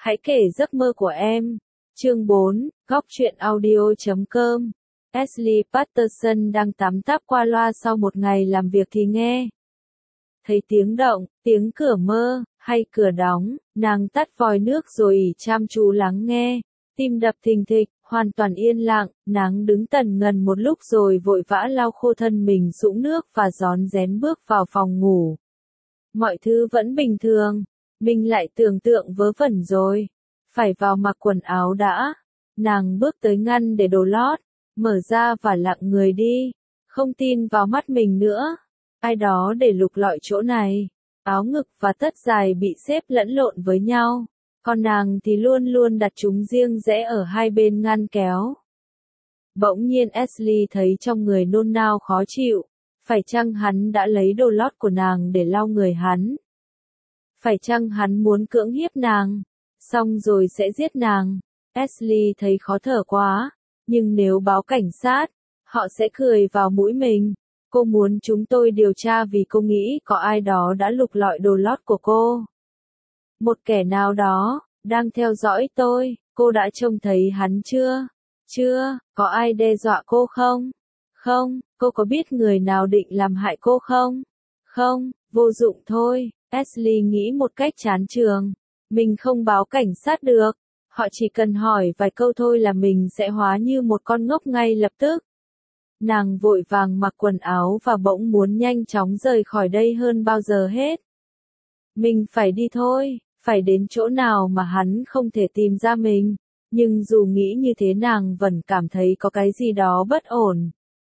Hãy kể giấc mơ của em. Chương 4, góc truyện audio.com. Ashley Patterson đang tắm táp qua loa sau một ngày làm việc thì nghe thấy tiếng động, tiếng cửa mơ, hay cửa đóng, nàng tắt vòi nước rồi chăm chú lắng nghe, tim đập thình thịch, hoàn toàn yên lặng, nàng đứng tần ngần một lúc rồi vội vã lau khô thân mình sũng nước và rón rén bước vào phòng ngủ. Mọi thứ vẫn bình thường, mình lại tưởng tượng vớ vẩn rồi, phải vào mặc quần áo đã. Nàng bước tới ngăn để đồ lót, mở ra và lặng người đi, không tin vào mắt mình nữa. Ai đó để lục lọi chỗ này, áo ngực và tất dài bị xếp lẫn lộn với nhau, còn nàng thì luôn luôn đặt chúng riêng rẽ ở hai bên ngăn kéo. Bỗng nhiên Ashley thấy trong người nôn nao khó chịu, phải chăng hắn đã lấy đồ lót của nàng để lau người hắn? Phải chăng hắn muốn cưỡng hiếp nàng, xong rồi sẽ giết nàng? Ashley thấy khó thở quá, nhưng nếu báo cảnh sát, họ sẽ cười vào mũi mình. Cô muốn chúng tôi điều tra vì cô nghĩ có ai đó đã lục lọi đồ lót của cô. Một kẻ nào đó, đang theo dõi tôi, cô đã trông thấy hắn chưa? Chưa, có ai đe dọa cô không? Không, cô có biết người nào định làm hại cô không? Không, vô dụng thôi, Ashley nghĩ một cách chán chường. Mình không báo cảnh sát được, họ chỉ cần hỏi vài câu thôi là mình sẽ hóa như một con ngốc ngay lập tức. Nàng vội vàng mặc quần áo và bỗng muốn nhanh chóng rời khỏi đây hơn bao giờ hết. Mình phải đi thôi, phải đến chỗ nào mà hắn không thể tìm ra mình, nhưng dù nghĩ như thế nàng vẫn cảm thấy có cái gì đó bất ổn.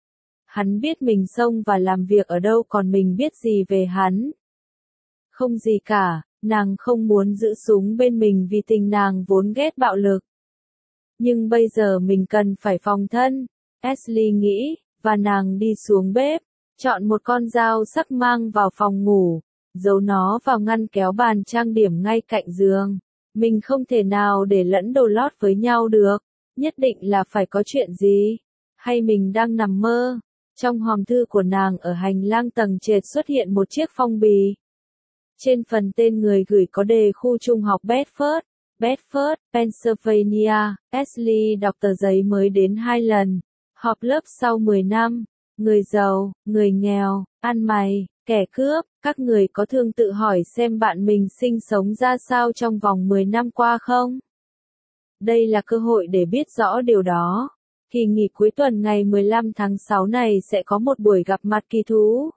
Hắn biết mình sống và làm việc ở đâu còn mình biết gì về hắn? Không gì cả, nàng không muốn giữ súng bên mình vì tình nàng vốn ghét bạo lực. Nhưng bây giờ mình cần phải phòng thân, Ashley nghĩ, và nàng đi xuống bếp, chọn một con dao sắc mang vào phòng ngủ, giấu nó vào ngăn kéo bàn trang điểm ngay cạnh giường. Mình không thể nào để lẫn đồ lót với nhau được, nhất định là phải có chuyện gì, hay mình đang nằm mơ. Trong hòm thư của nàng ở hành lang tầng trệt xuất hiện một chiếc phong bì. Trên phần tên người gửi có đề khu trung học Bedford, Pennsylvania. Ashley đọc tờ giấy mới đến 2 lần. Họp lớp sau 10 năm. Người giàu, người nghèo, ăn mày, kẻ cướp. Các người có thường tự hỏi xem bạn mình sinh sống ra sao trong vòng 10 năm qua không? Đây là cơ hội để biết rõ điều đó. Kỳ nghỉ cuối tuần ngày 15 tháng 6 này sẽ có một buổi gặp mặt kỳ thú.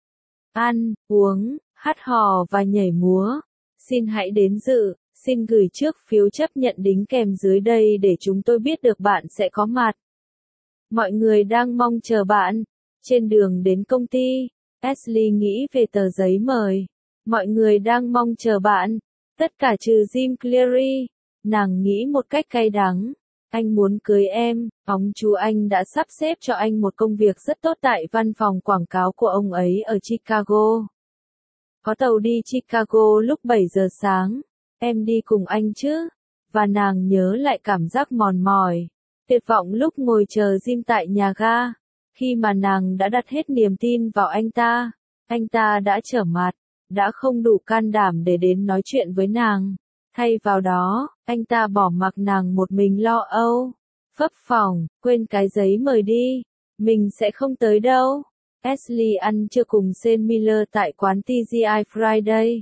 Ăn, uống, hát hò và nhảy múa. Xin hãy đến dự, xin gửi trước phiếu chấp nhận đính kèm dưới đây để chúng tôi biết được bạn sẽ có mặt. Mọi người đang mong chờ bạn. Trên đường đến công ty, Ashley nghĩ về tờ giấy mời. Mọi người đang mong chờ bạn, tất cả trừ Jim Cleary. Nàng nghĩ một cách cay đắng. Anh muốn cưới em, ông chú anh đã sắp xếp cho anh một công việc rất tốt tại văn phòng quảng cáo của ông ấy ở Chicago. Có tàu đi Chicago lúc 7 giờ sáng, em đi cùng anh chứ? Và nàng nhớ lại cảm giác mòn mỏi, tuyệt vọng lúc ngồi chờ Jim tại nhà ga. Khi mà nàng đã đặt hết niềm tin vào anh ta đã trở mặt, đã không đủ can đảm để đến nói chuyện với nàng. Thay vào đó, anh ta bỏ mặc nàng một mình lo âu, phấp phồng, quên cái giấy mời đi, mình sẽ không tới đâu. Ashley ăn trưa cùng Sean Miller tại quán TGI Friday.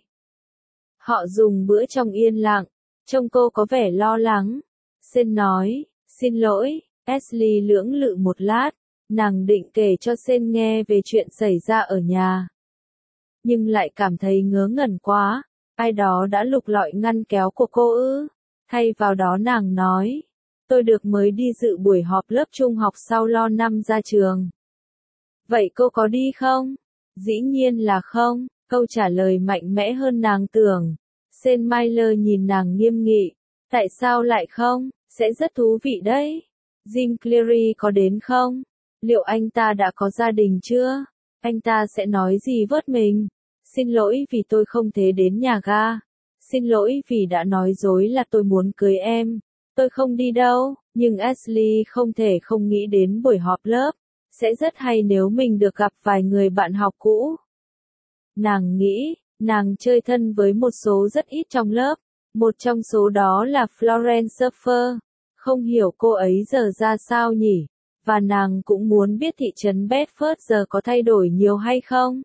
Họ dùng bữa trong yên lặng, trông cô có vẻ lo lắng. Sean nói, xin lỗi. Ashley lưỡng lự một lát, nàng định kể cho Sean nghe về chuyện xảy ra ở nhà. Nhưng lại cảm thấy ngớ ngẩn quá. Ai đó đã lục lọi ngăn kéo của cô ư? Thay vào đó nàng nói, tôi được mới đi dự buổi họp lớp trung học sau lo năm ra trường. Vậy cô có đi không? Dĩ nhiên là không, câu trả lời mạnh mẽ hơn nàng tưởng. Sean Miller nhìn nàng nghiêm nghị, tại sao lại không? Sẽ rất thú vị đấy. Jim Cleary có đến không? Liệu anh ta đã có gia đình chưa? Anh ta sẽ nói gì vớt mình? Xin lỗi vì tôi không thể đến nhà ga. Xin lỗi vì đã nói dối là tôi muốn cưới em. Tôi không đi đâu, nhưng Ashley không thể không nghĩ đến buổi họp lớp. Sẽ rất hay nếu mình được gặp vài người bạn học cũ. Nàng nghĩ, nàng chơi thân với một số rất ít trong lớp, Một trong số đó là Florence Surfer. Không hiểu cô ấy giờ ra sao nhỉ? Và nàng cũng muốn biết thị trấn Bedford giờ có thay đổi nhiều hay không?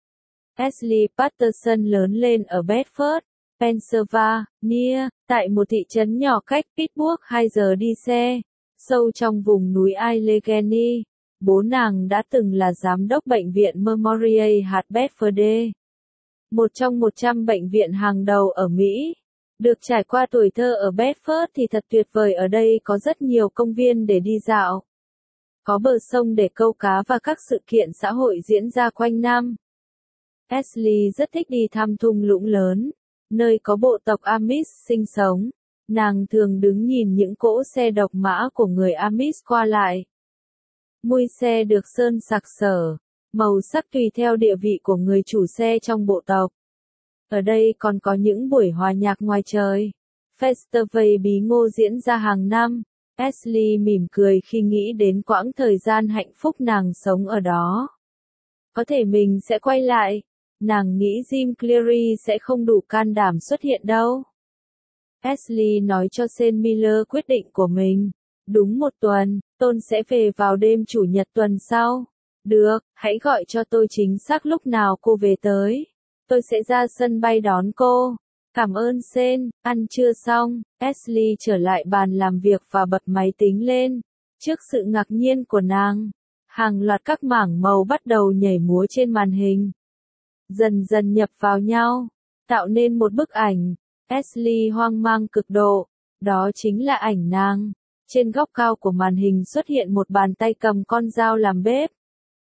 Ashley Patterson lớn lên ở Bedford, Pennsylvania, tại một thị trấn nhỏ cách Pittsburgh 2 giờ đi xe, sâu trong vùng núi Allegheny. Bố nàng đã từng là giám đốc bệnh viện Memorial hạt Bedford, một trong 100 bệnh viện hàng đầu ở Mỹ. Được trải qua tuổi thơ ở Bedford thì thật tuyệt vời, ở đây có rất nhiều công viên để đi dạo. Có bờ sông để câu cá và các sự kiện xã hội diễn ra quanh năm. Ashley rất thích đi thăm thung lũng lớn, nơi có bộ tộc Amish sinh sống. Nàng thường đứng nhìn những cỗ xe độc mã của người Amish qua lại. Mui xe được sơn sặc sỡ, màu sắc tùy theo địa vị của người chủ xe trong bộ tộc. Ở đây còn có những buổi hòa nhạc ngoài trời. Festival bí ngô diễn ra hàng năm. Ashley mỉm cười khi nghĩ đến quãng thời gian hạnh phúc nàng sống ở đó. Có thể mình sẽ quay lại. Nàng nghĩ Jim Cleary sẽ không đủ can đảm xuất hiện đâu. Ashley nói cho Shane Miller quyết định của mình. Đúng một tuần, Tôn sẽ về vào đêm chủ nhật tuần sau. Được, hãy gọi cho tôi chính xác lúc nào cô về tới. Tôi sẽ ra sân bay đón cô. Cảm ơn Shane. Ăn trưa xong, Ashley trở lại bàn làm việc và bật máy tính lên. Trước sự ngạc nhiên của nàng, hàng loạt các mảng màu bắt đầu nhảy múa trên màn hình. Dần dần nhập vào nhau, tạo nên một bức ảnh. Ashley hoang mang cực độ. Đó chính là ảnh nàng. Trên góc cao của màn hình xuất hiện một bàn tay cầm con dao làm bếp.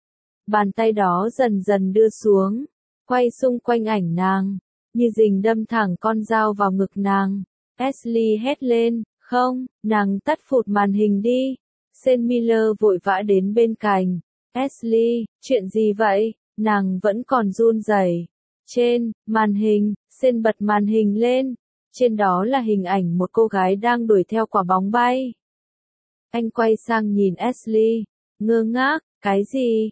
Bàn tay đó dần dần đưa xuống, quay xung quanh ảnh nàng, như rình đâm thẳng con dao vào ngực nàng. Ashley hét lên, không, nàng tắt phụt màn hình đi. Shane Miller vội vã đến bên cạnh. Ashley, chuyện gì vậy? Nàng vẫn còn run rẩy. Trên màn hình, Shane bật màn hình lên. Trên đó là hình ảnh một cô gái đang đuổi theo quả bóng bay. Anh quay sang nhìn Ashley, ngơ ngác, cái gì,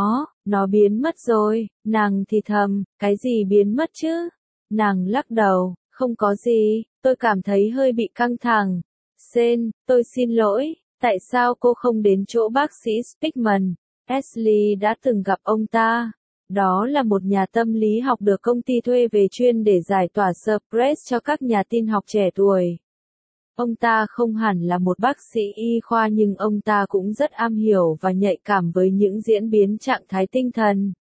nó biến mất rồi. Nàng thì thầm, cái gì biến mất chứ? Nàng lắc đầu, không có gì, tôi cảm thấy hơi bị căng thẳng. Shane, tôi xin lỗi, tại sao cô không đến chỗ bác sĩ Spickman? Ashley đã từng gặp ông ta. Đó là một nhà tâm lý học được công ty thuê về chuyên để giải tỏa stress cho các nhà tin học trẻ tuổi. Ông ta không hẳn là một bác sĩ y khoa nhưng ông ta cũng rất am hiểu và nhạy cảm với những diễn biến trạng thái tinh thần,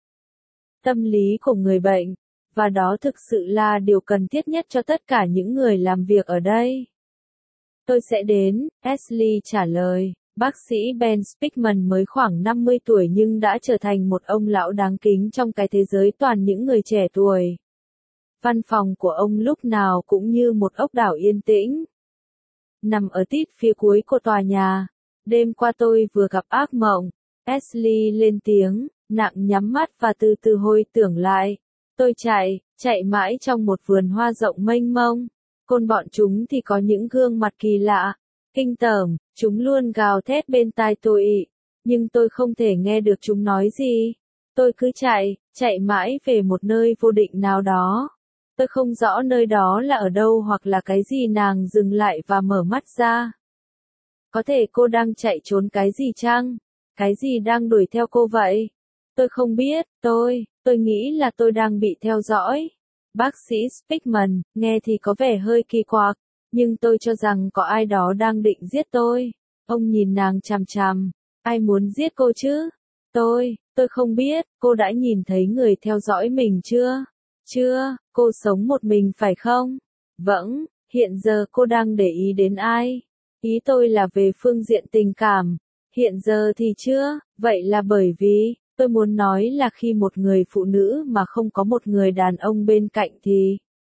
tâm lý của người bệnh, và đó thực sự là điều cần thiết nhất cho tất cả những người làm việc ở đây. Tôi sẽ đến, Ashley trả lời. Bác sĩ Ben Spickman mới khoảng 50 tuổi nhưng đã trở thành một ông lão đáng kính trong cái thế giới toàn những người trẻ tuổi. Văn phòng của ông lúc nào cũng như một ốc đảo yên tĩnh. Nằm ở tít phía cuối của tòa nhà. Đêm qua tôi vừa gặp ác mộng. Ashley lên tiếng, nặng nhắm mắt và từ từ hồi tưởng lại. Tôi chạy mãi trong một vườn hoa rộng mênh mông. Côn bọn chúng thì có những gương mặt kỳ lạ, kinh tởm, chúng luôn gào thét bên tai tôi, nhưng tôi không thể nghe được chúng nói gì. Tôi cứ chạy mãi về một nơi vô định nào đó. Tôi không rõ nơi đó là ở đâu hoặc là cái gì. Nàng dừng lại và mở mắt ra. Có thể cô đang chạy trốn cái gì chăng? Cái gì đang đuổi theo cô vậy? Tôi không biết, tôi nghĩ là tôi đang bị theo dõi. Bác sĩ Spickman, nghe thì có vẻ hơi kỳ quặc, nhưng tôi cho rằng có ai đó đang định giết tôi. Ông nhìn nàng chằm chằm. Ai muốn giết cô chứ? Tôi không biết, cô đã nhìn thấy người theo dõi mình chưa? Chưa, cô sống một mình phải không? Vâng, hiện giờ cô đang để ý đến ai? Ý tôi là về phương diện tình cảm. Hiện giờ thì chưa, vậy là bởi vì, tôi muốn nói là khi một người phụ nữ mà không có một người đàn ông bên cạnh thì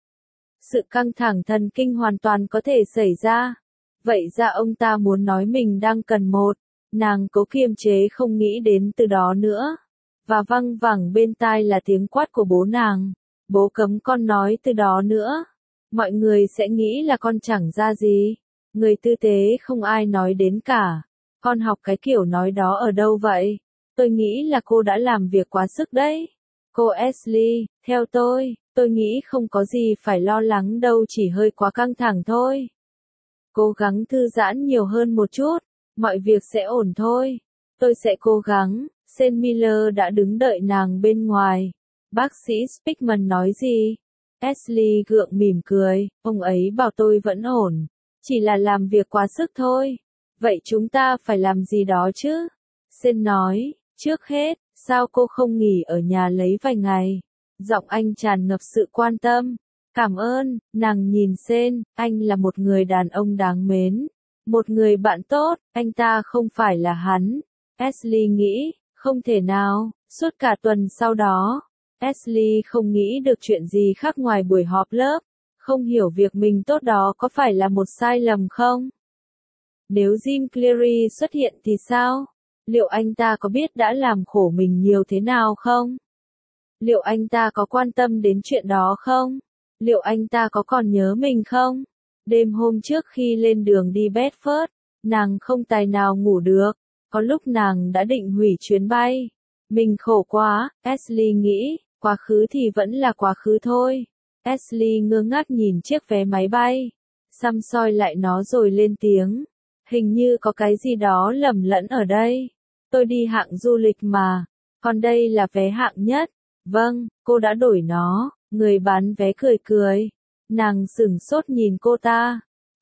sự căng thẳng thần kinh hoàn toàn có thể xảy ra. Vậy ra ông ta muốn nói mình đang cần một. Nàng cố kiềm chế không nghĩ đến từ đó nữa. Và văng vẳng bên tai là tiếng quát của bố nàng. Bố cấm con nói từ đó nữa. Mọi người sẽ nghĩ là con chẳng ra gì. Người tư tế không ai nói đến cả. Con học cái kiểu nói đó ở đâu vậy? Tôi nghĩ là cô đã làm việc quá sức đấy. Cô Ashley, theo tôi, Tôi nghĩ không có gì phải lo lắng đâu, chỉ hơi quá căng thẳng thôi. Cố gắng thư giãn nhiều hơn một chút, mọi việc sẽ ổn thôi. Tôi sẽ cố gắng. Shane Miller đã đứng đợi nàng bên ngoài. Bác sĩ Spickman nói gì? Ashley gượng mỉm cười, ông ấy bảo tôi vẫn ổn. Chỉ là làm việc quá sức thôi. Vậy chúng ta phải làm gì đó chứ? Shane nói, trước hết, sao cô không nghỉ ở nhà lấy vài ngày? Giọng anh tràn ngập sự quan tâm. Cảm ơn, nàng nhìn Shane, anh là một người đàn ông đáng mến. Một người bạn tốt, anh ta không phải là hắn. Ashley nghĩ, không thể nào, suốt cả tuần sau đó. Ashley không nghĩ được chuyện gì khác ngoài buổi họp lớp. Không hiểu việc mình tốt đó có phải là một sai lầm không? Nếu Jim Cleary xuất hiện thì sao? Liệu anh ta có biết đã làm khổ mình nhiều thế nào không? Liệu anh ta có quan tâm đến chuyện đó không? Liệu anh ta có còn nhớ mình không? Đêm hôm trước khi lên đường đi Bedford, nàng không tài nào ngủ được. Có lúc nàng đã định hủy chuyến bay. Mình khổ quá, Ashley nghĩ, quá khứ thì vẫn là quá khứ thôi. Ashley ngơ ngác nhìn chiếc vé máy bay. Săm soi lại nó rồi lên tiếng. Hình như có cái gì đó lầm lẫn ở đây. Tôi đi hạng du lịch mà. Còn đây là vé hạng nhất. Vâng, cô đã đổi nó. Người bán vé cười cười. Nàng sửng sốt nhìn cô ta.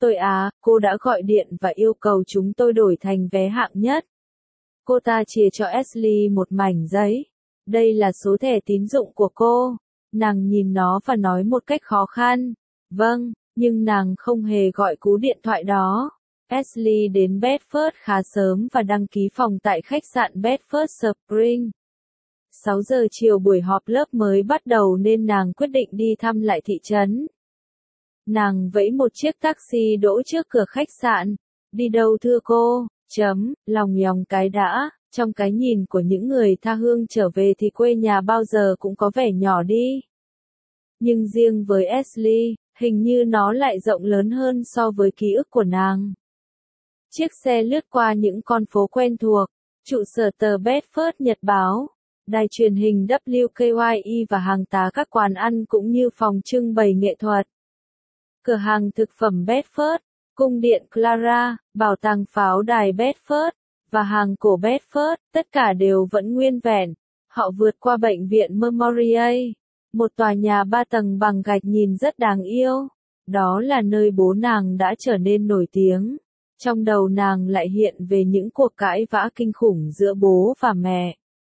Cô đã gọi điện và yêu cầu chúng tôi đổi thành vé hạng nhất. Cô ta chìa cho Ashley một mảnh giấy. Đây là số thẻ tín dụng của cô. Nàng nhìn nó và nói một cách khó khăn. Vâng, nhưng nàng không hề gọi cú điện thoại đó. Ashley đến Bedford khá sớm và đăng ký phòng tại khách sạn Bedford Spring. 6 giờ chiều buổi họp lớp mới bắt đầu nên nàng quyết định đi thăm lại thị trấn. Nàng vẫy một chiếc taxi đỗ trước cửa khách sạn. Đi đâu thưa cô? Lòng nhòng cái đã, trong cái nhìn của những người tha hương trở về thì quê nhà bao giờ cũng có vẻ nhỏ đi. Nhưng riêng với Ashley, hình như nó lại rộng lớn hơn so với ký ức của nàng. Chiếc xe lướt qua những con phố quen thuộc, trụ sở tờ Bedford Nhật báo, đài truyền hình WKYE và hàng tá các quán ăn cũng như phòng trưng bày nghệ thuật. Cửa hàng thực phẩm Bedford, cung điện Clara, bảo tàng pháo đài Bedford, và hàng cổ Bedford, tất cả đều vẫn nguyên vẹn. Họ vượt qua bệnh viện Memorial, một tòa nhà 3 tầng bằng gạch nhìn rất đáng yêu. Đó là nơi bố nàng đã trở nên nổi tiếng. Trong đầu nàng lại hiện về những cuộc cãi vã kinh khủng giữa bố và mẹ.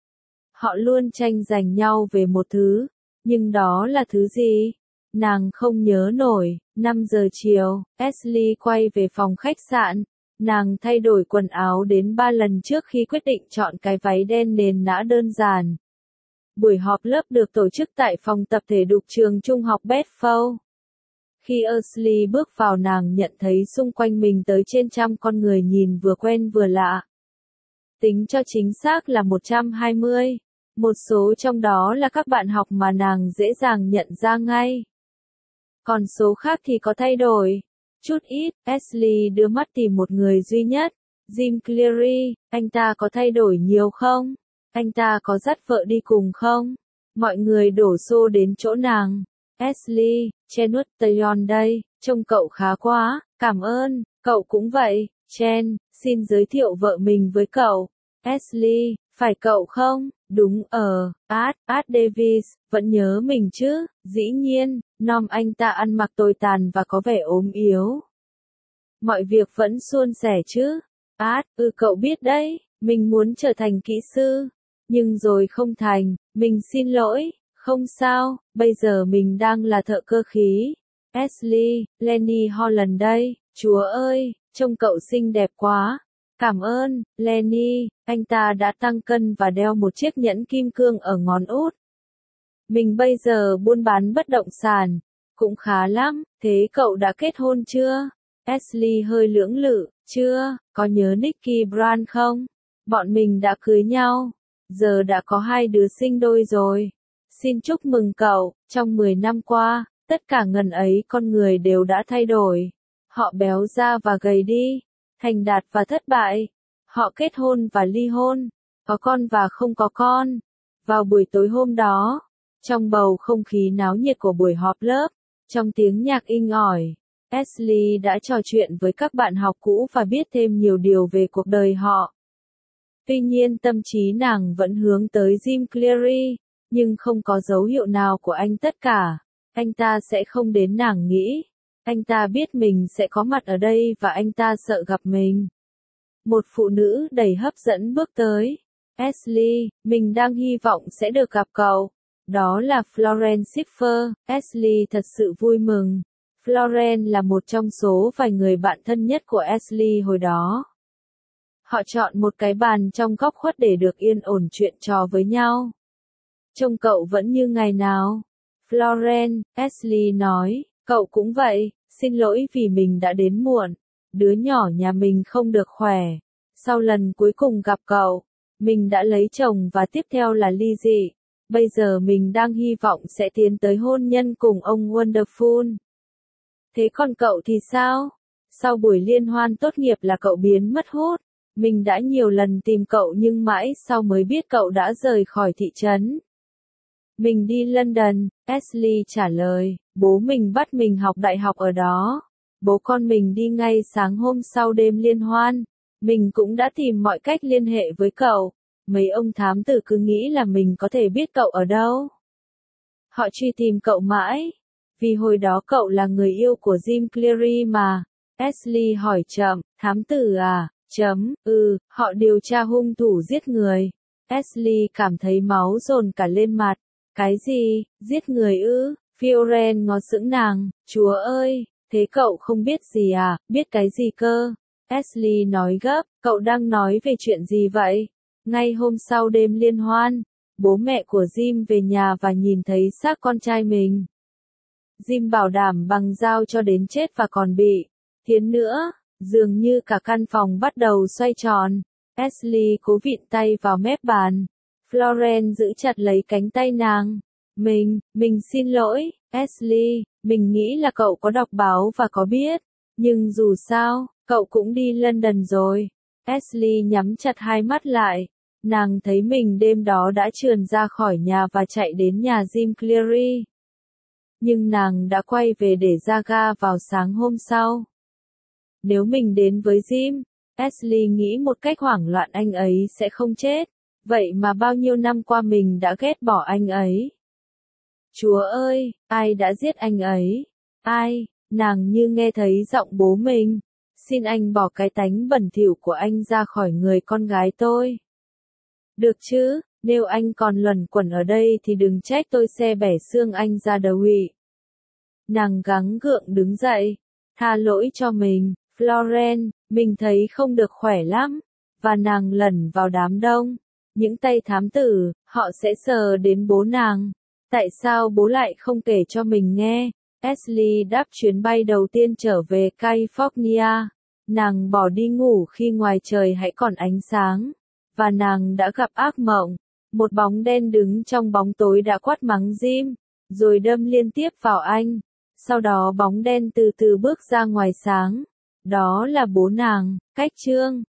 Họ luôn tranh giành nhau về một thứ, nhưng đó là thứ gì? Nàng không nhớ nổi. 5 giờ chiều, Ashley quay về phòng khách sạn. Nàng thay đổi quần áo đến 3 lần trước khi quyết định chọn cái váy đen nền nã đơn giản. Buổi họp lớp được tổ chức tại phòng tập thể dục trường trung học Bedford. Khi Ashley bước vào nàng nhận thấy xung quanh mình tới trên trăm con người nhìn vừa quen vừa lạ. Tính cho chính xác là 120. Một số trong đó là các bạn học mà nàng dễ dàng nhận ra ngay. Còn số khác thì có thay đổi. Chút ít, Ashley đưa mắt tìm một người duy nhất. Jim Cleary, anh ta có thay đổi nhiều không? Anh ta có dắt vợ đi cùng không? Mọi người đổ xô đến chỗ nàng. Ashley, Chen Tayon đây, trông cậu khá quá, cảm ơn, cậu cũng vậy. Chen, xin giới thiệu vợ mình với cậu. Ashley, phải cậu không? Đúng, Art Davis, vẫn nhớ mình chứ, dĩ nhiên, Nom anh ta ăn mặc tồi tàn và có vẻ ốm yếu. Mọi việc vẫn suôn sẻ chứ? Art, cậu biết đấy, mình muốn trở thành kỹ sư, nhưng rồi không thành, mình xin lỗi, không sao, bây giờ mình đang là thợ cơ khí. Ashley, Lenny Holland đây, chúa ơi, trông cậu xinh đẹp quá. Cảm ơn, Lenny, anh ta đã tăng cân và đeo một chiếc nhẫn kim cương ở ngón út. Mình bây giờ buôn bán bất động sản, cũng khá lắm, thế cậu đã kết hôn chưa? Ashley hơi lưỡng lự, chưa, có nhớ Nicky Brand không? Bọn mình đã cưới nhau, giờ đã có 2 đứa sinh đôi rồi. Xin chúc mừng cậu, trong 10 năm qua, tất cả ngần ấy con người đều đã thay đổi. Họ béo ra và gầy đi, thành đạt và thất bại. Họ kết hôn và ly hôn, có con và không có con. Vào buổi tối hôm đó, Trong bầu không khí náo nhiệt của buổi họp lớp, trong tiếng nhạc inh ỏi, Ashley đã trò chuyện với các bạn học cũ và biết thêm nhiều điều về cuộc đời họ. Tuy nhiên tâm trí nàng vẫn hướng tới Jim Cleary, nhưng không có dấu hiệu nào của anh tất cả. Anh ta sẽ không đến, nàng nghĩ. Anh ta biết mình sẽ có mặt ở đây và anh ta sợ gặp mình. Một phụ nữ đầy hấp dẫn bước tới. Ashley, mình đang hy vọng sẽ được gặp cậu. Đó là Florence Schiffer. Ashley thật sự vui mừng. Florence là một trong số vài người bạn thân nhất của Ashley hồi đó. Họ chọn một cái bàn trong góc khuất để được yên ổn chuyện trò với nhau. Trông cậu vẫn như ngày nào. Florence, Ashley nói, cậu cũng vậy, xin lỗi vì mình đã đến muộn. Đứa nhỏ nhà mình không được khỏe. Sau lần cuối cùng gặp cậu, mình đã lấy chồng và tiếp theo là ly dị. Bây giờ mình đang hy vọng sẽ tiến tới hôn nhân cùng ông Wonderful. Thế còn cậu thì sao? Sau buổi liên hoan tốt nghiệp là cậu biến mất hút. Mình đã nhiều lần tìm cậu nhưng mãi sau mới biết cậu đã rời khỏi thị trấn. Mình đi London, Ashley trả lời, bố mình bắt mình học đại học ở đó. Bố con mình đi ngay sáng hôm sau đêm liên hoan. Mình cũng đã tìm mọi cách liên hệ với cậu. Mấy ông thám tử cứ nghĩ là mình có thể biết cậu ở đâu. Họ truy tìm cậu mãi. Vì hồi đó cậu là người yêu của Jim Cleary mà. Ashley hỏi chậm, thám tử à? Họ điều tra hung thủ giết người. Ashley cảm thấy máu dồn cả lên mặt. Cái gì, giết người ư? Florence ngó sững nàng, chúa ơi, thế cậu không biết gì à, biết cái gì cơ? Ashley nói gấp, cậu đang nói về chuyện gì vậy? Ngay hôm sau đêm liên hoan, bố mẹ của Jim về nhà và nhìn thấy xác con trai mình. Jim bảo đảm bằng dao cho đến chết và còn bị thiến nữa. Dường như cả căn phòng bắt đầu xoay tròn. Ashley cố vịn tay vào mép bàn. Florence giữ chặt lấy cánh tay nàng. Mình xin lỗi, Ashley, mình nghĩ là cậu có đọc báo và có biết. Nhưng dù sao, cậu cũng đi London rồi. Ashley nhắm chặt hai mắt lại. Nàng thấy mình đêm đó đã trườn ra khỏi nhà và chạy đến nhà Jim Cleary. Nhưng nàng đã quay về để ra ga vào sáng hôm sau. Nếu mình đến với Jim, Ashley nghĩ một cách hoảng loạn, anh ấy sẽ không chết. Vậy mà bao nhiêu năm qua mình đã ghét bỏ anh ấy. Chúa ơi, ai đã giết anh ấy? Ai? Nàng như nghe thấy giọng bố mình. Xin anh bỏ cái tánh bẩn thỉu của anh ra khỏi người con gái tôi. Được chứ, nếu anh còn luẩn quẩn ở đây thì đừng trách tôi xe bẻ xương anh ra đầu ị. Nàng gắng gượng đứng dậy. Tha lỗi cho mình, Florence, mình thấy không được khỏe lắm. Và nàng lẩn vào đám đông. Những tay thám tử, họ sẽ sờ đến bố nàng. Tại sao bố lại không kể cho mình nghe? Ashley đáp chuyến bay đầu tiên trở về California. Nàng bỏ đi ngủ khi ngoài trời hãy còn ánh sáng. Và nàng đã gặp ác mộng. Một bóng đen đứng trong bóng tối đã quát mắng Jim, rồi đâm liên tiếp vào anh. Sau đó bóng đen từ từ bước ra ngoài sáng. Đó là bố nàng. Cách chương